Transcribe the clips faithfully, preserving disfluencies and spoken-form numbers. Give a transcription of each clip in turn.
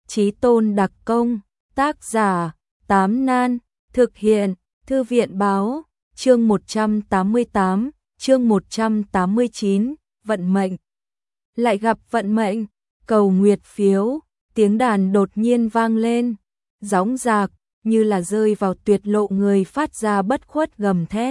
Chí tôn đặc công, tác giả, Tám Nan, thực hiện, Thư viện báo, chương một trăm tám mươi tám, chương một trăm tám mươi chín, vận mệnh. Lại gặp vận mệnh, cầu nguyệt phiếu, tiếng đàn đột nhiên vang lên, dõng dạc, như là rơi vào tuyệt lộ người phát ra bất khuất gầm thét.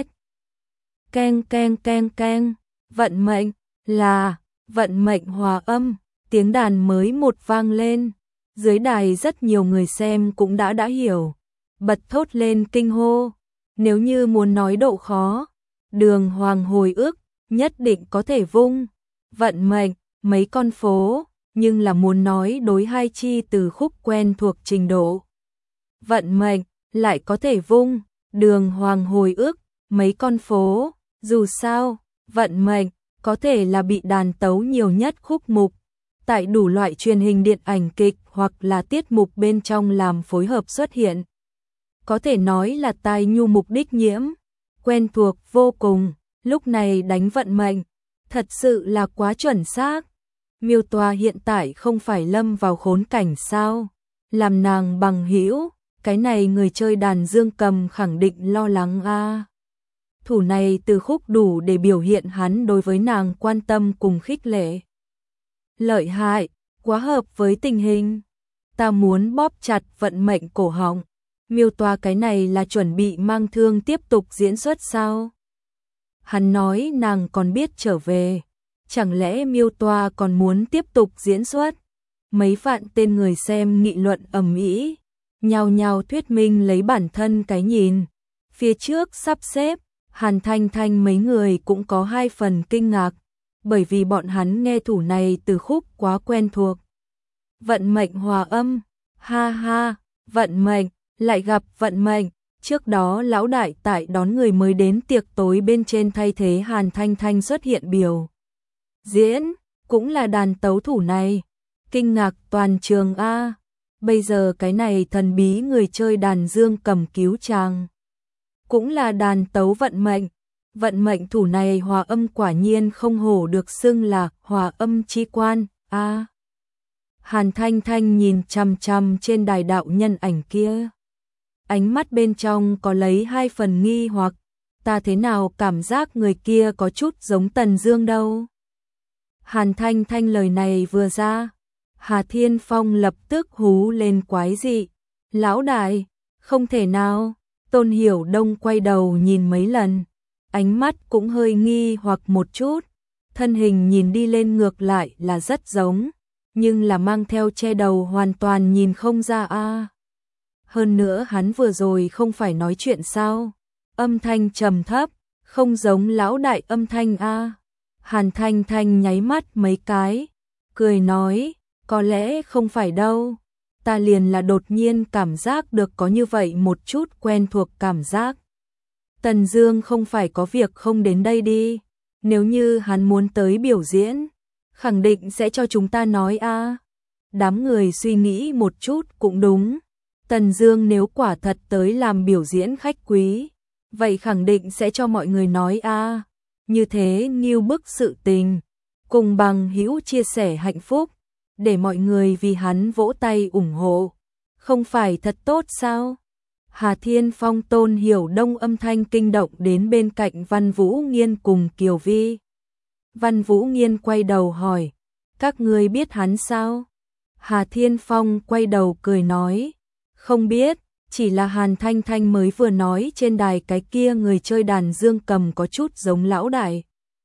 Keng keng keng keng, vận mệnh, là, vận mệnh hòa âm, tiếng đàn mới một vang lên. Dưới đài rất nhiều người xem cũng đã đã hiểu, bật thốt lên kinh hô. Nếu như muốn nói độ khó, Đường Hoàng hồi ức, nhất định có thể vung. Vận mệnh, mấy con phố, nhưng là muốn nói đối hai chi từ khúc quen thuộc trình độ. Vận mệnh, lại có thể vung. Đường Hoàng hồi ức, mấy con phố, dù sao, vận mệnh, có thể là bị đàn tấu nhiều nhất khúc mục. Tại đủ loại truyền hình điện ảnh kịch hoặc là tiết mục bên trong làm phối hợp xuất hiện. Có thể nói là tai nhu mục đích nhiễm, quen thuộc vô cùng, lúc này đánh vận mệnh, thật sự là quá chuẩn xác. Miêu Toa hiện tại không phải lâm vào khốn cảnh sao? Làm nàng bằng hữu, cái này người chơi đàn dương cầm khẳng định lo lắng a. À. Thủ này từ khúc đủ để biểu hiện hắn đối với nàng quan tâm cùng khích lệ. Lợi hại, quá hợp với tình hình. Ta muốn bóp chặt vận mệnh cổ họng. Miêu Toa cái này là chuẩn bị mang thương tiếp tục diễn xuất sao? Hắn nói nàng còn biết trở về. Chẳng lẽ Miêu Toa còn muốn tiếp tục diễn xuất? Mấy vạn tên người xem nghị luận ầm ĩ, nhao nhao thuyết minh lấy bản thân cái nhìn. Phía trước sắp xếp, Hàn Thanh Thanh mấy người cũng có hai phần kinh ngạc. Bởi vì bọn hắn nghe thủ này từ khúc quá quen thuộc. Vận mệnh hòa âm, ha ha, vận mệnh, lại gặp vận mệnh. Trước đó lão đại tại đón người mới đến tiệc tối bên trên thay thế Hàn Thanh Thanh xuất hiện biểu diễn, cũng là đàn tấu thủ này. Kinh ngạc toàn trường a. Bây giờ cái này thần bí người chơi đàn dương cầm cứu chàng, cũng là đàn tấu vận mệnh. Vận mệnh thủ này hòa âm quả nhiên không hổ được xưng là hòa âm chi quan, a. À. Hàn Thanh Thanh nhìn chằm chằm trên đài đạo nhân ảnh kia. Ánh mắt bên trong có lấy hai phần nghi hoặc, ta thế nào cảm giác người kia có chút giống Tần Dương đâu. Hàn Thanh Thanh lời này vừa ra, Hà Thiên Phong lập tức hú lên quái dị. Lão đại, không thể nào. Tôn Hiểu Đông quay đầu nhìn mấy lần. Ánh mắt cũng hơi nghi hoặc một chút, thân hình nhìn đi lên ngược lại là rất giống, nhưng là mang theo che đầu hoàn toàn nhìn không ra a. À. Hơn nữa hắn vừa rồi không phải nói chuyện sao? Âm thanh trầm thấp, không giống lão đại âm thanh a. À. Hàn Thanh Thanh nháy mắt mấy cái, cười nói, có lẽ không phải đâu, ta liền là đột nhiên cảm giác được có như vậy một chút quen thuộc cảm giác. Tần Dương không phải có việc không đến đây đi, nếu như hắn muốn tới biểu diễn, khẳng định sẽ cho chúng ta nói a. À. Đám người suy nghĩ một chút cũng đúng, Tần Dương nếu quả thật tới làm biểu diễn khách quý, vậy khẳng định sẽ cho mọi người nói a. À. Như thế nghiêu bức sự tình, cùng bằng hữu chia sẻ hạnh phúc, để mọi người vì hắn vỗ tay ủng hộ, không phải thật tốt sao? Hà Thiên Phong Tôn Hiểu Đông âm thanh kinh động đến bên cạnh Văn Vũ Nghiên cùng Kiều Vi. Văn Vũ Nghiên quay đầu hỏi, các ngươi biết hắn sao? Hà Thiên Phong quay đầu cười nói, không biết, chỉ là Hàn Thanh Thanh mới vừa nói trên đài cái kia người chơi đàn dương cầm có chút giống lão đại.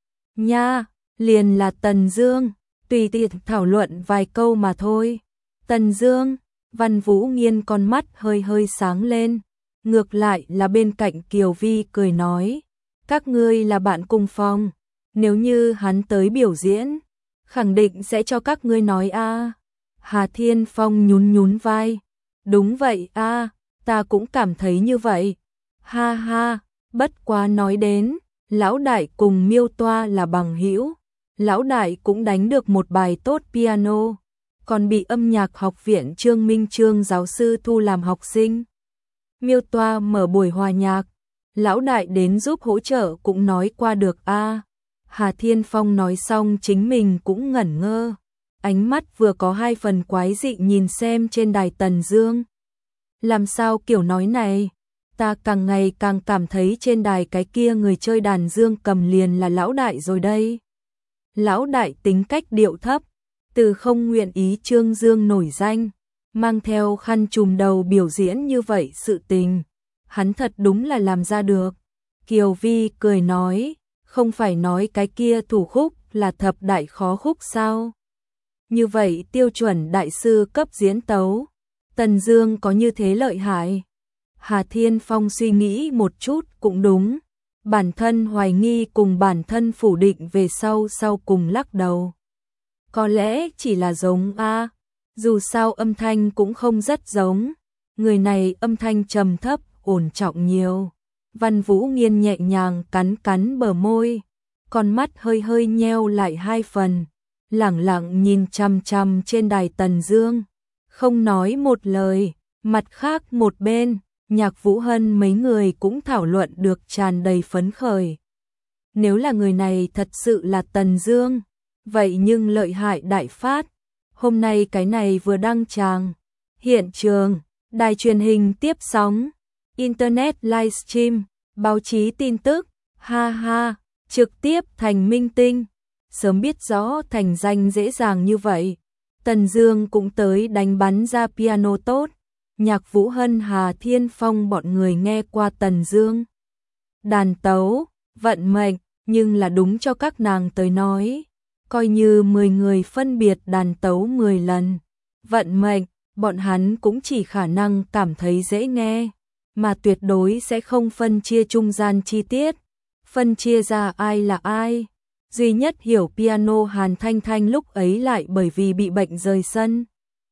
Nha, liền là Tần Dương, tùy tiện thảo luận vài câu mà thôi. Tần Dương. Văn Vũ Nghiên con mắt hơi hơi sáng lên, ngược lại là bên cạnh Kiều Vi cười nói, các ngươi là bạn cùng phòng, nếu như hắn tới biểu diễn, khẳng định sẽ cho các ngươi nói a. À. Hà Thiên Phong nhún nhún vai, đúng vậy a, à, ta cũng cảm thấy như vậy. Ha ha, bất quá nói đến, lão đại cùng Miêu Toa là bằng hữu, lão đại cũng đánh được một bài tốt piano. Còn bị âm nhạc học viện Trương Minh Trương giáo sư thu làm học sinh. Miêu Toa mở buổi hòa nhạc, lão đại đến giúp hỗ trợ cũng nói qua được a. À. Hà Thiên Phong nói xong chính mình cũng ngẩn ngơ. ánh mắt vừa có hai phần quái dị nhìn xem trên đài Tần Dương. Làm sao kiểu nói này? Ta càng ngày càng cảm thấy trên đài cái kia người chơi đàn dương cầm liền là lão đại rồi đây. Lão đại tính cách điệu thấp, từ không nguyện ý trương dương nổi danh, mang theo khăn trùm đầu biểu diễn như vậy sự tình. Hắn thật đúng là làm ra được. Kiều Vi cười nói, không phải nói cái kia thủ khúc là thập đại khó khúc sao? Như vậy tiêu chuẩn đại sư cấp diễn tấu, Tần Dương có như thế lợi hại? Hà Thiên Phong suy nghĩ một chút cũng đúng, bản thân hoài nghi cùng bản thân phủ định về sau sau cùng lắc đầu. Có lẽ chỉ là giống a, dù sao âm thanh cũng không rất giống, người này âm thanh trầm thấp, ổn trọng nhiều. Văn Vũ Nghiên nhẹ nhàng cắn cắn bờ môi, con mắt hơi hơi nheo lại hai phần, lẳng lặng nhìn chằm chằm trên đài Tần Dương, không nói một lời. Mặt khác một bên, Nhạc Vũ Hân mấy người cũng thảo luận được tràn đầy phấn khởi. Nếu là người này thật sự là Tần Dương, vậy nhưng lợi hại đại phát. Hôm nay cái này vừa đăng tràng, hiện trường, đài truyền hình tiếp sóng, internet livestream, báo chí tin tức, ha ha, trực tiếp thành minh tinh. Sớm biết rõ thành danh dễ dàng như vậy, Tần Dương cũng tới đánh bắn ra piano tốt. Nhạc Vũ Hân, Hà Thiên Phong bọn người nghe qua Tần Dương đàn tấu, vận mệnh, nhưng là đúng cho các nàng tới nói, coi như mười người phân biệt đàn tấu mười lần, vận mệnh, bọn hắn cũng chỉ khả năng cảm thấy dễ nghe, mà tuyệt đối sẽ không phân chia trung gian chi tiết, phân chia ra ai là ai. Duy nhất hiểu piano Hàn Thanh Thanh lúc ấy lại bởi vì bị bệnh rời sân,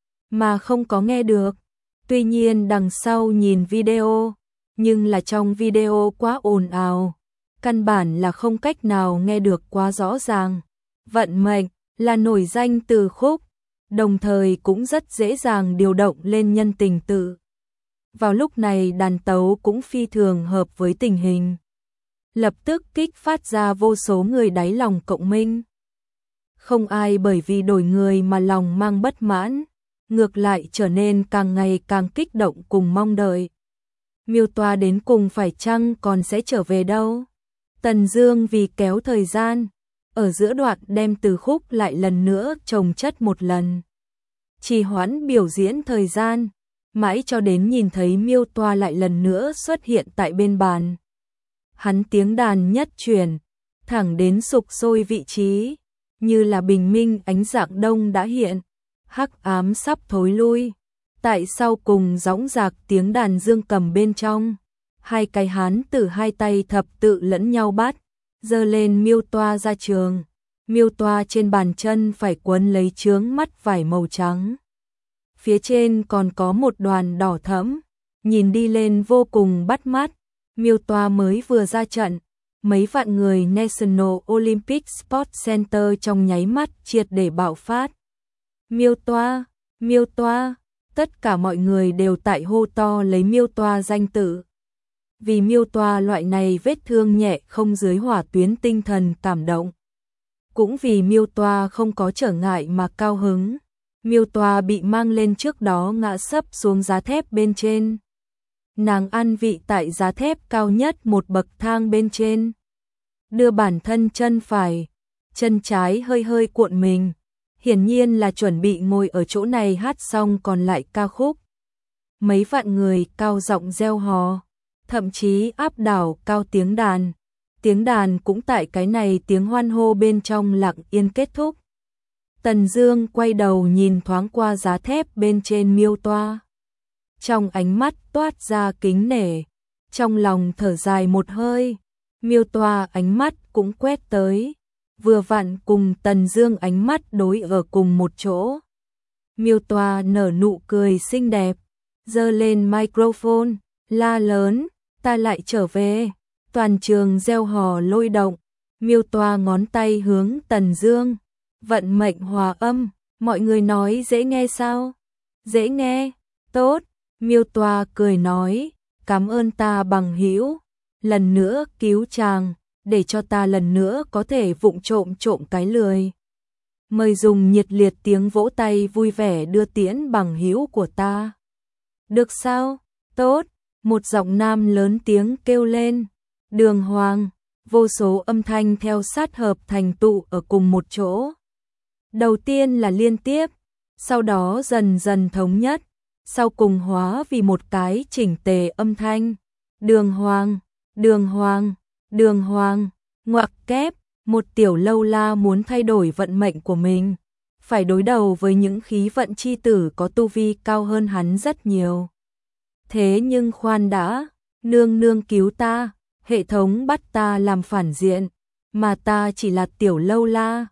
mà không có nghe được. Tuy nhiên đằng sau nhìn video, nhưng là trong video quá ồn ào, căn bản là không cách nào nghe được quá rõ ràng. Vận mệnh là nổi danh từ khúc, đồng thời cũng rất dễ dàng điều động lên nhân tình tự. Vào lúc này đàn tấu cũng phi thường hợp với tình hình, lập tức kích phát ra vô số người đáy lòng cộng minh. Không ai bởi vì đổi người mà lòng mang bất mãn, ngược lại trở nên càng ngày càng kích động cùng mong đợi. Miêu Toa đến cùng phải chăng còn sẽ trở về đâu? Tần Dương vì kéo thời gian, ở giữa đoạn đem từ khúc lại lần nữa chồng chất một lần. Trì hoãn biểu diễn thời gian, mãi cho đến nhìn thấy Miêu Toa lại lần nữa xuất hiện tại bên bàn. Hắn tiếng đàn nhất chuyển, thẳng đến sục sôi vị trí, như là bình minh ánh dạng đông đã hiện, hắc ám sắp thối lui. Tại sau cùng dõng dạc tiếng đàn dương cầm bên trong, hai cái hán tử hai tay thập tự lẫn nhau bắt, giơ lên Miêu Toa ra trường. Miêu Toa trên bàn chân phải quấn lấy chướng mắt vải màu trắng, phía trên còn có một đoàn đỏ thẫm, nhìn đi lên vô cùng bắt mắt. Miêu Toa mới vừa ra trận, mấy vạn người National Olympic Sports Center trong nháy mắt triệt để bạo phát. Miêu Toa, Miêu Toa, tất cả mọi người đều tại hô to lấy Miêu Toa danh tự. Vì Miêu Toa loại này vết thương nhẹ không dưới hỏa tuyến tinh thần cảm động. Cũng vì Miêu Toa không có trở ngại mà cao hứng. Miêu Toa bị mang lên trước đó ngã sấp xuống giá thép bên trên. Nàng ăn vị tại giá thép cao nhất một bậc thang bên trên. Đưa bản thân chân phải, chân trái hơi hơi cuộn mình. Hiển nhiên là chuẩn bị ngồi ở chỗ này hát xong còn lại ca khúc. Mấy vạn người cao giọng reo hò, thậm chí áp đảo cao tiếng đàn. Tiếng đàn cũng tại cái này tiếng hoan hô bên trong lặng yên kết thúc. Tần Dương quay đầu nhìn thoáng qua giá thép bên trên Miêu Toa. Trong ánh mắt toát ra kính nể, trong lòng thở dài một hơi. Miêu Toa ánh mắt cũng quét tới, vừa vặn cùng Tần Dương ánh mắt đối ở cùng một chỗ. Miêu Toa nở nụ cười xinh đẹp, giơ lên microphone, la lớn, ta lại trở về. Toàn trường reo hò lôi động. Miêu Toa ngón tay hướng Tần Dương, vận mệnh hòa âm, mọi người nói dễ nghe sao? Dễ nghe, tốt. Miêu Toa cười nói, cảm ơn ta bằng hữu, lần nữa cứu chàng, để cho ta lần nữa có thể vụng trộm trộm cái lười. Mời dùng nhiệt liệt tiếng vỗ tay vui vẻ đưa tiễn bằng hữu của ta. Được sao? Tốt, một giọng nam lớn tiếng kêu lên. Đường Hoàng, vô số âm thanh theo sát hợp thành tụ ở cùng một chỗ. Đầu tiên là liên tiếp, sau đó dần dần thống nhất, sau cùng hóa vì một cái chỉnh tề âm thanh. Đường Hoàng, Đường Hoàng, Đường Hoàng, ngoặc kép, một tiểu lâu la muốn thay đổi vận mệnh của mình, phải đối đầu với những khí vận chi tử có tu vi cao hơn hắn rất nhiều. Thế nhưng khoan đã, nương nương cứu ta, hệ thống bắt ta làm phản diện, mà ta chỉ là tiểu lâu la,